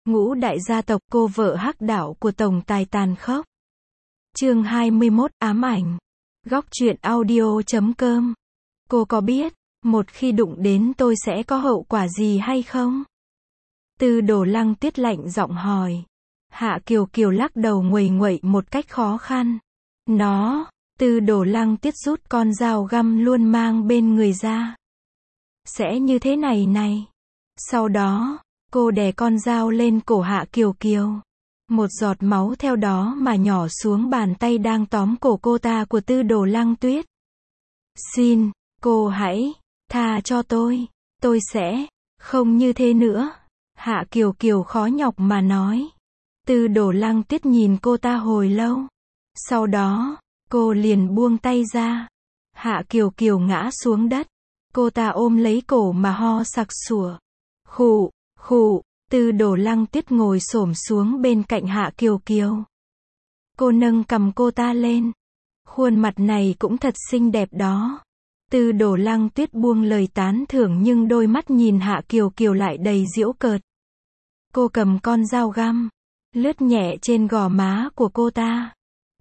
Ngũ đại gia tộc cô vợ hắc đạo của tổng tài tàn khốc. Chương 21 ám ảnh. Góc truyện audio.com. Cô có biết, một khi đụng đến tôi sẽ có hậu quả gì hay không? Tư Đồ Lăng Tuyết lạnh giọng hỏi. Hạ Kiều Kiều lắc đầu nguầy nguậy một cách khó khăn. Tư Đồ Lăng Tuyết rút con dao găm luôn mang bên người ra. Sẽ như thế này này. Sau đó, cô đè con dao lên cổ Hạ Kiều Kiều. Một giọt máu theo đó mà nhỏ xuống bàn tay đang tóm cổ cô ta của Tư Đồ Lăng Tuyết. Xin, cô hãy, tha cho tôi sẽ, không như thế nữa. Hạ Kiều Kiều khó nhọc mà nói. Tư Đồ Lăng Tuyết nhìn cô ta hồi lâu. Sau đó, cô liền buông tay ra. Hạ Kiều Kiều ngã xuống đất. Cô ta ôm lấy cổ mà ho sặc sủa. Khụ, khụ. Tư Đồ Lăng Tuyết ngồi xổm xuống bên cạnh Hạ Kiều Kiều. Cô nâng cằm cô ta lên. Khuôn mặt này cũng thật xinh đẹp đó. Tư Đồ Lăng Tuyết buông lời tán thưởng nhưng đôi mắt nhìn Hạ Kiều Kiều lại đầy giễu cợt. Cô cầm con dao găm, lướt nhẹ trên gò má của cô ta.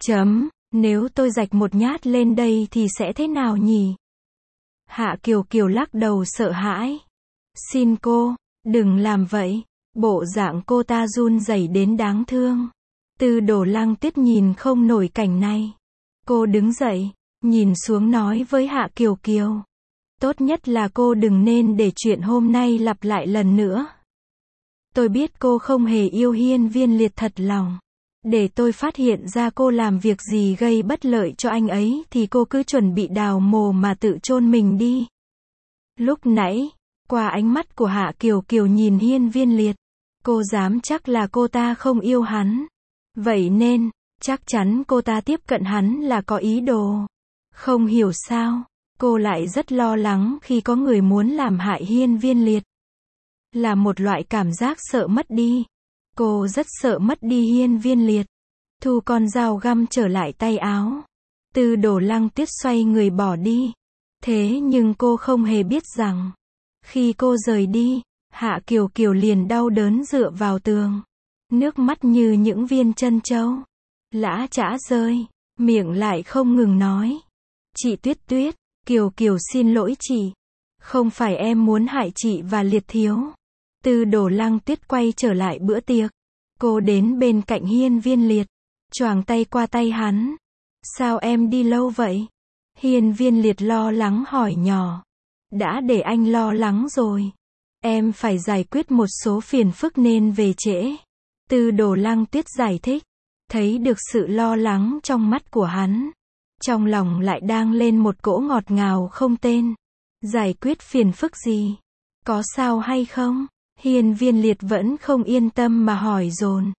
Nếu tôi rạch một nhát lên đây thì sẽ thế nào nhỉ? Hạ Kiều Kiều lắc đầu sợ hãi. Xin cô, đừng làm vậy. Bộ dạng cô ta run rẩy đến đáng thương. Tư Đồ Lăng Tuyết nhìn không nổi cảnh này. Cô đứng dậy, nhìn xuống nói với Hạ Kiều Kiều. Tốt nhất là cô đừng nên để chuyện hôm nay lặp lại lần nữa. Tôi biết cô không hề yêu Hiên Viên Liệt thật lòng. Để tôi phát hiện ra cô làm việc gì gây bất lợi cho anh ấy thì cô cứ chuẩn bị đào mồ mà tự chôn mình đi. Lúc nãy, qua ánh mắt của Hạ Kiều Kiều nhìn Hiên Viên Liệt, cô dám chắc là cô ta không yêu hắn. Vậy nên, chắc chắn cô ta tiếp cận hắn là có ý đồ. Không hiểu sao, cô lại rất lo lắng khi có người muốn làm hại Hiên Viên Liệt. Là một loại cảm giác sợ mất đi. Cô rất sợ mất đi Hiên Viên Liệt. Thu con dao găm trở lại tay áo. Tư Đồ Lăng Tuyết xoay người bỏ đi. Thế nhưng cô không hề biết rằng, khi cô rời đi, Hạ Kiều Kiều liền đau đớn dựa vào tường. Nước mắt như những viên trân châu. Lã chã rơi, miệng lại không ngừng nói. Chị Tuyết Tuyết, Kiều Kiều xin lỗi chị. Không phải em muốn hại chị và Liệt thiếu. Tư Đồ Lăng Tuyết quay trở lại bữa tiệc. Cô đến bên cạnh Hiên Viên Liệt, choàng tay qua tay hắn. Sao em đi lâu vậy? Hiên Viên Liệt lo lắng hỏi nhỏ. Đã để anh lo lắng rồi. Em phải giải quyết một số phiền phức nên về trễ. Tư Đồ Lăng Tuyết giải thích. Thấy được sự lo lắng trong mắt của hắn. Trong lòng lại đang lên một cỗ ngọt ngào không tên. Giải quyết phiền phức gì? Có sao hay không? Hiên Viên Liệt vẫn không yên tâm mà hỏi dồn.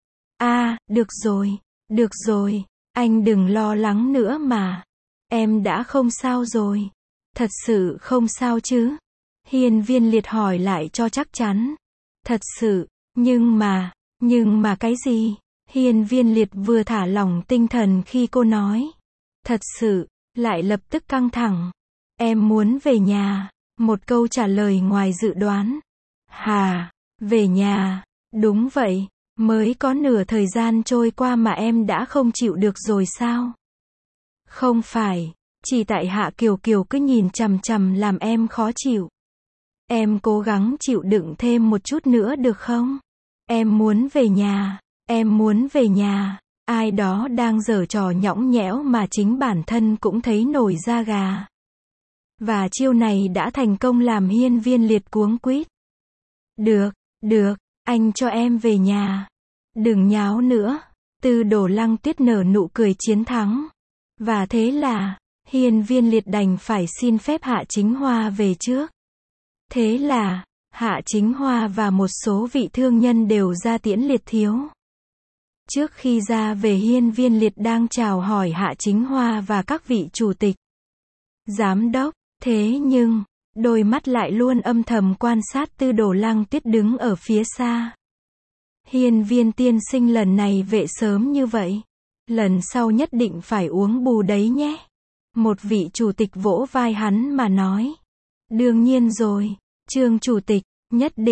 Được rồi, anh đừng lo lắng nữa mà. Em đã không sao rồi. Thật sự không sao chứ? Hiên Viên Liệt hỏi lại cho chắc chắn. Thật sự, nhưng mà cái gì? Hiên Viên Liệt vừa thả lỏng tinh thần khi cô nói. Thật sự, lại lập tức căng thẳng. Em muốn về nhà. Một câu trả lời ngoài dự đoán. Hà, về nhà, đúng vậy, mới có nửa thời gian trôi qua mà em đã không chịu được rồi sao? Không phải, chỉ tại Hạ Kiều Kiều cứ nhìn chằm chằm làm em khó chịu. Em cố gắng chịu đựng thêm một chút nữa được không? Em muốn về nhà, ai đó đang giở trò nhõng nhẽo mà chính bản thân cũng thấy nổi da gà. Và chiêu này đã thành công làm Hiên Viên Liệt cuống quýt. Được, anh cho em về nhà. Đừng nháo nữa. Tư Đồ Lăng Tuyết nở nụ cười chiến thắng. Và thế là, Hiên Viên Liệt đành phải xin phép Hạ Chính Hoa về trước. Thế là, Hạ Chính Hoa và một số vị thương nhân đều ra tiễn Liệt thiếu. Trước khi ra về Hiên Viên Liệt đang chào hỏi Hạ Chính Hoa và các vị chủ tịch, giám đốc, thế nhưng đôi mắt lại luôn âm thầm quan sát Tư Đồ Lăng Tuyết đứng ở phía xa. Hiên Viên tiên sinh lần này về sớm như vậy. Lần sau nhất định phải uống bù đấy nhé. Một vị chủ tịch vỗ vai hắn mà nói. Đương nhiên rồi, Trương chủ tịch, nhất định.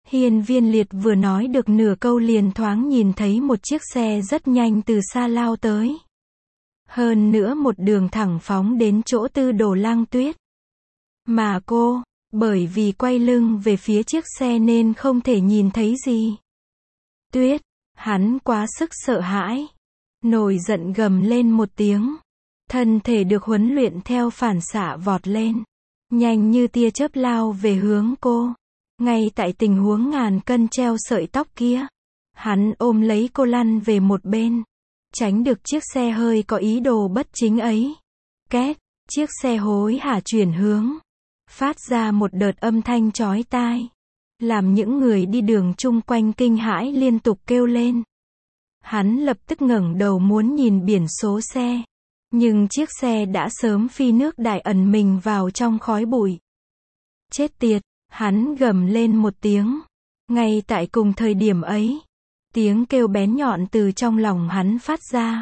Hiên Viên Liệt vừa nói được nửa câu liền thoáng nhìn thấy một chiếc xe rất nhanh từ xa lao tới. Hơn nữa một đường thẳng phóng đến chỗ Tư Đồ Lang Tuyết. Mà cô, bởi vì quay lưng về phía chiếc xe nên không thể nhìn thấy gì. Tuyết, hắn quá sức sợ hãi. Nổi giận gầm lên một tiếng. Thân thể được huấn luyện theo phản xạ vọt lên. Nhanh như tia chớp lao về hướng cô. Ngay tại tình huống ngàn cân treo sợi tóc kia. Hắn ôm lấy cô lăn về một bên. Tránh được chiếc xe hơi có ý đồ bất chính ấy. Két, chiếc xe hối hả chuyển hướng. Phát ra một đợt âm thanh chói tai. Làm những người đi đường chung quanh kinh hãi liên tục kêu lên. Hắn lập tức ngẩng đầu muốn nhìn biển số xe. Nhưng chiếc xe đã sớm phi nước đại ẩn mình vào trong khói bụi. Chết tiệt, hắn gầm lên một tiếng. Ngay tại cùng thời điểm ấy, tiếng kêu bén nhọn từ trong lòng hắn phát ra.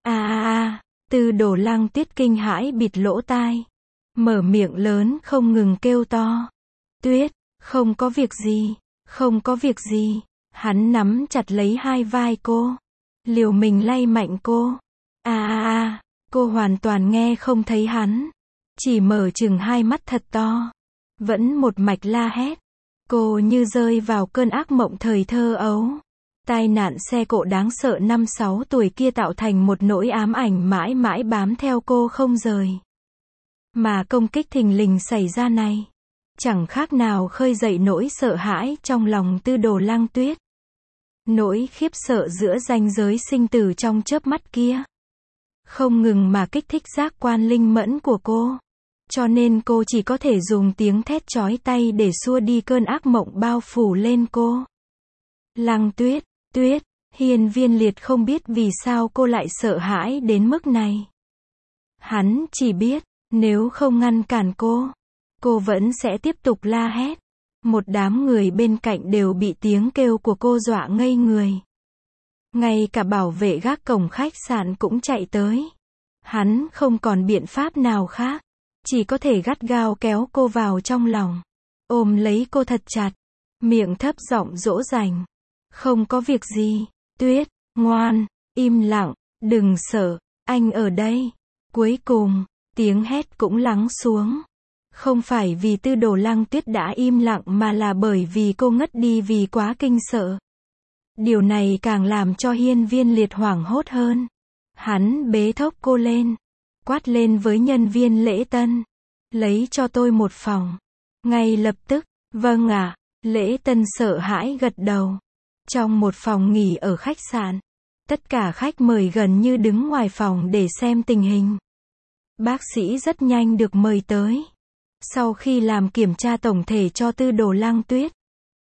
Tư Đồ Lang Tuyết kinh hãi bịt lỗ tai. Mở miệng lớn không ngừng kêu to. Tuyết, không có việc gì, không có việc gì. Hắn nắm chặt lấy hai vai cô. Liều mình lay mạnh cô. Cô hoàn toàn nghe không thấy hắn. Chỉ mở chừng hai mắt thật to. Vẫn một mạch la hét. Cô như rơi vào cơn ác mộng thời thơ ấu. Tai nạn xe cộ đáng sợ 5-6 tuổi kia tạo thành một nỗi ám ảnh mãi mãi bám theo cô không rời. Mà công kích thình lình xảy ra này, chẳng khác nào khơi dậy nỗi sợ hãi trong lòng Tư Đồ Lang Tuyết. Nỗi khiếp sợ giữa ranh giới sinh tử trong chớp mắt kia. Không ngừng mà kích thích giác quan linh mẫn của cô. Cho nên cô chỉ có thể dùng tiếng thét chói tai để xua đi cơn ác mộng bao phủ lên cô. Lang Tuyết, Tuyết, Hiên Viên Liệt không biết vì sao cô lại sợ hãi đến mức này. Hắn chỉ biết, nếu không ngăn cản cô vẫn sẽ tiếp tục la hét. Một đám người bên cạnh đều bị tiếng kêu của cô dọa ngây người. Ngay cả bảo vệ gác cổng khách sạn cũng chạy tới. Hắn không còn biện pháp nào khác. Chỉ có thể gắt gao kéo cô vào trong lòng. Ôm lấy cô thật chặt. Miệng thấp giọng dỗ dành. Không có việc gì. Tuyết, ngoan, im lặng, đừng sợ, anh ở đây. Cuối cùng, tiếng hét cũng lắng xuống. Không phải vì Tư Đồ Lang Tuyết đã im lặng mà là bởi vì cô ngất đi vì quá kinh sợ. Điều này càng làm cho Hiên Viên Liệt hoảng hốt hơn. Hắn bế thốc cô lên. Quát lên với nhân viên lễ tân. Lấy cho tôi một phòng. Ngay lập tức, vâng ạ. Lễ tân sợ hãi gật đầu. Trong một phòng nghỉ ở khách sạn, tất cả khách mời gần như đứng ngoài phòng để xem tình hình. Bác sĩ rất nhanh được mời tới. Sau khi làm kiểm tra tổng thể cho Tư Đồ Lang Tuyết,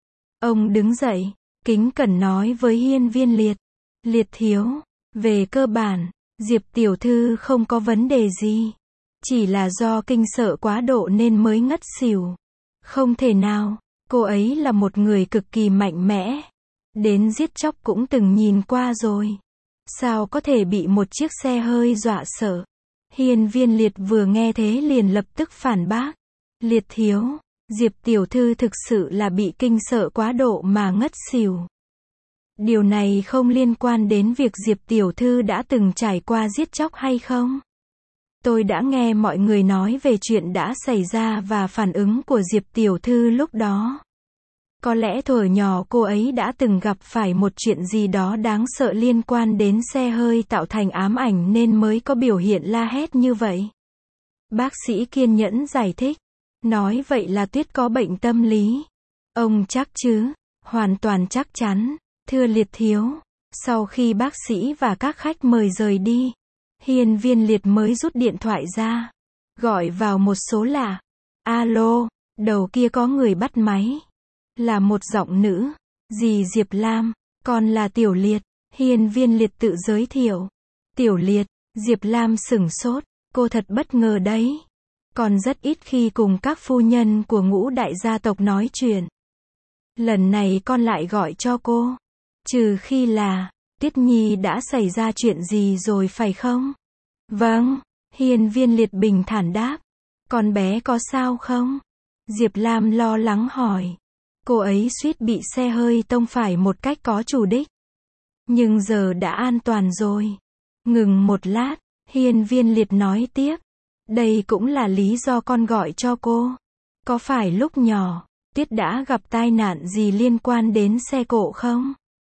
ông đứng dậy, kính cẩn nói với Hiên Viên Liệt. Liệt thiếu, về cơ bản, Diệp tiểu thư không có vấn đề gì. Chỉ là do kinh sợ quá độ nên mới ngất xỉu. Không thể nào, cô ấy là một người cực kỳ mạnh mẽ. Đến giết chóc cũng từng nhìn qua rồi. Sao có thể bị một chiếc xe hơi dọa sợ? Hiên Viên Liệt vừa nghe thế liền lập tức phản bác. Liệt thiếu, Diệp tiểu thư thực sự là bị kinh sợ quá độ mà ngất xỉu. Điều này không liên quan đến việc Diệp tiểu thư đã từng trải qua giết chóc hay không. Tôi đã nghe mọi người nói về chuyện đã xảy ra và phản ứng của Diệp tiểu thư lúc đó. Có lẽ thuở nhỏ cô ấy đã từng gặp phải một chuyện gì đó đáng sợ liên quan đến xe hơi tạo thành ám ảnh nên mới có biểu hiện la hét như vậy. Bác sĩ kiên nhẫn giải thích. Nói vậy là Tuyết có bệnh tâm lý. Ông chắc chứ? Hoàn toàn chắc chắn. Thưa Liệt thiếu. Sau khi bác sĩ và các khách mời rời đi, Hiên Viên Liệt mới rút điện thoại ra. Gọi vào một số lạ. Alo, đầu kia có người bắt máy. Là một giọng nữ. Dì Diệp Lam, con là Tiểu Liệt. Hiên Viên Liệt tự giới thiệu. Tiểu Liệt, Diệp Lam sửng sốt. Cô thật bất ngờ đấy. Con rất ít khi cùng các phu nhân của ngũ đại gia tộc nói chuyện. Lần này con lại gọi cho cô. Trừ khi là, Tuyết Nhi đã xảy ra chuyện gì rồi phải không? Vâng, Hiên Viên Liệt bình thản đáp. Con bé có sao không? Diệp Lam lo lắng hỏi. Cô ấy suýt bị xe hơi tông phải một cách có chủ đích. Nhưng giờ đã an toàn rồi. Ngừng một lát, Hiên Viên Liệt nói tiếp. Đây cũng là lý do con gọi cho cô. Có phải lúc nhỏ, Tuyết đã gặp tai nạn gì liên quan đến xe cộ không?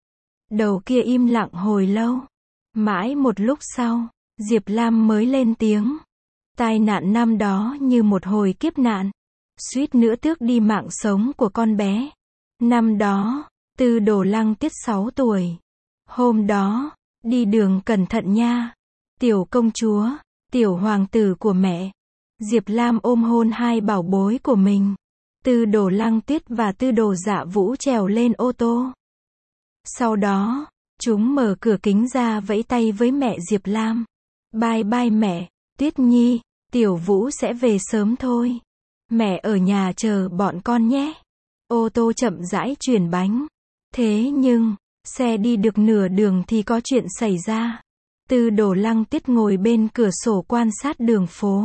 Đầu kia im lặng hồi lâu. Mãi một lúc sau, Diệp Lam mới lên tiếng. Tai nạn năm đó như một hồi kiếp nạn. Suýt nữa tước đi mạng sống của con bé. Năm đó, Tư Đồ Lăng Tuyết 6 tuổi. Hôm đó, đi đường cẩn thận nha. Tiểu công chúa, tiểu hoàng tử của mẹ. Diệp Lam ôm hôn hai bảo bối của mình. Tư Đồ Lăng Tuyết và Tư Đồ Dạ Vũ trèo lên ô tô. Sau đó, chúng mở cửa kính ra vẫy tay với mẹ Diệp Lam. Bye bye mẹ, Tuyết Nhi, Tiểu Vũ sẽ về sớm thôi. Mẹ ở nhà chờ bọn con nhé. Ô tô chậm rãi chuyển bánh. Thế nhưng, xe đi được nửa đường thì có chuyện xảy ra. Tư Đồ Lăng Tuyết ngồi bên cửa sổ quan sát đường phố.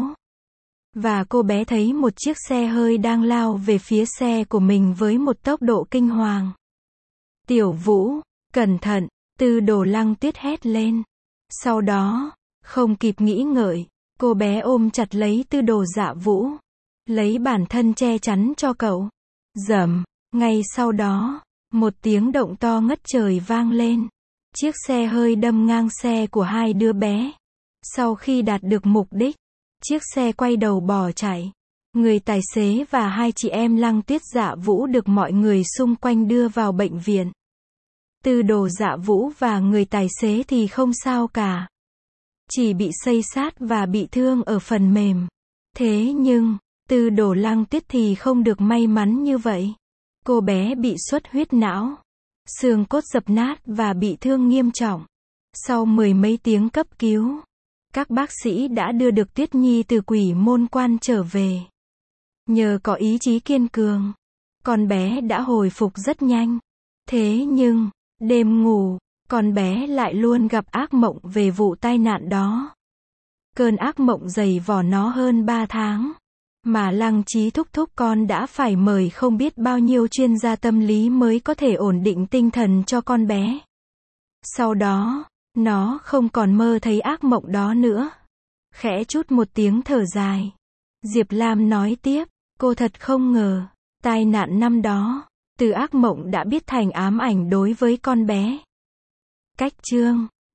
Và cô bé thấy một chiếc xe hơi đang lao về phía xe của mình với một tốc độ kinh hoàng. Tiểu Vũ, cẩn thận, Tư Đồ Lăng Tuyết hét lên. Sau đó, không kịp nghĩ ngợi, cô bé ôm chặt lấy Tư Đồ Dạ Vũ. Lấy bản thân che chắn cho cậu. Rầm, ngay sau đó, một tiếng động to ngất trời vang lên. Chiếc xe hơi đâm ngang xe của hai đứa bé. Sau khi đạt được mục đích, chiếc xe quay đầu bỏ chạy. Người tài xế và hai chị em Lăng Tuyết Dạ Vũ được mọi người xung quanh đưa vào bệnh viện. Tư Đồ Dạ Vũ và người tài xế thì không sao cả. Chỉ bị xây xát và bị thương ở phần mềm. Thế nhưng, Tư Đồ Lăng Tuyết thì không được may mắn như vậy. Cô bé bị xuất huyết não, xương cốt dập nát và bị thương nghiêm trọng. Sau mười mấy tiếng cấp cứu, các bác sĩ đã đưa được Tuyết Nhi từ Quỷ Môn Quan trở về. Nhờ có ý chí kiên cường, con bé đã hồi phục rất nhanh. Thế nhưng, đêm ngủ, con bé lại luôn gặp ác mộng về vụ tai nạn đó. Cơn ác mộng dày vò nó hơn 3 tháng. Mà Lăng Chí thúc thúc con đã phải mời không biết bao nhiêu chuyên gia tâm lý mới có thể ổn định tinh thần cho con bé. Sau đó, nó không còn mơ thấy ác mộng đó nữa. Khẽ chút một tiếng thở dài. Diệp Lam nói tiếp, cô thật không ngờ, tai nạn năm đó, từ ác mộng đã biến thành ám ảnh đối với con bé. Cách chương